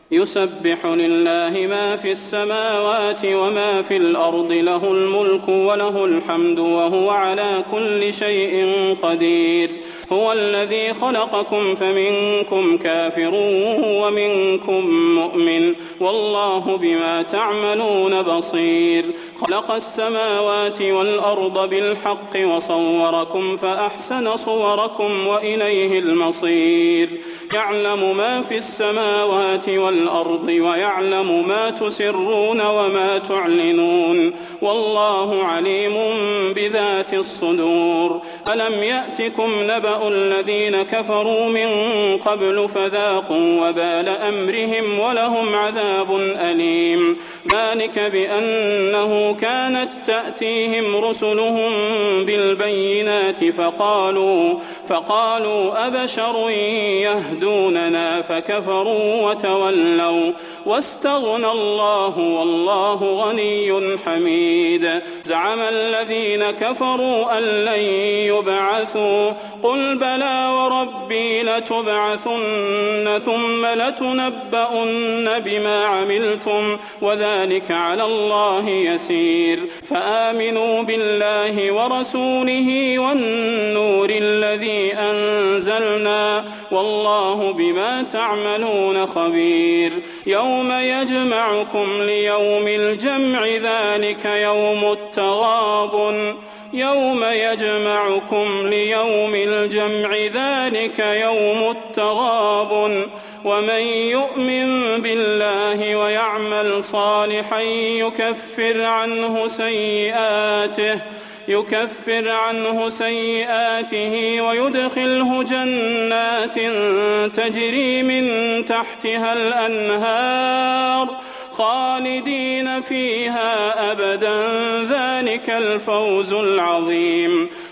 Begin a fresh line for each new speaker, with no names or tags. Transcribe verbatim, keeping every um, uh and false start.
يسبح لله ما في السماوات وما في الأرض له الملك وله الحمد وهو على كل شيء قدير. هو الذي خلقكم فمنكم كافر ومنكم مؤمن والله بما تعملون بصير. خلق السماوات والأرض بالحق وصوركم فأحسن صوركم وإليه المصير. يعلم ما في السماوات والأرض ويعلم ما تسرون وما تعلنون والله عليم بذات الصدور. ألم يأتكم نبأ الذين كفروا من قبل فذاقوا وبال أمرهم ولهم عذاب أليم. ذلك بأنه كانت تأتيهم رسلهم بالبينات فقالوا, فقالوا أبشر يهدوننا فكفروا وتولوا واستغنى الله والله غني حميد. زعم الذين كفروا أن لن يبعثوا قل بلى وربي لتبعثن ثم لتنبؤن بما عملتم وذلك على الله يسير. فآمنوا بالله ورسوله والنور الذي أنزلنا والله بما تعملون خبير. يوم يجمعكم ليوم الجمع ذلك يوم التغابن يوم يجمعكم ليوم الجمع ذلك يوم التغابن ومن يؤمن بالله ويعمل صالحا يكفر عنه سيئاته يكفر عنه سيئاته ويدخله جنات تجري من تحتها الأنهار خالدين فيها أبدا ذلك الفوز العظيم.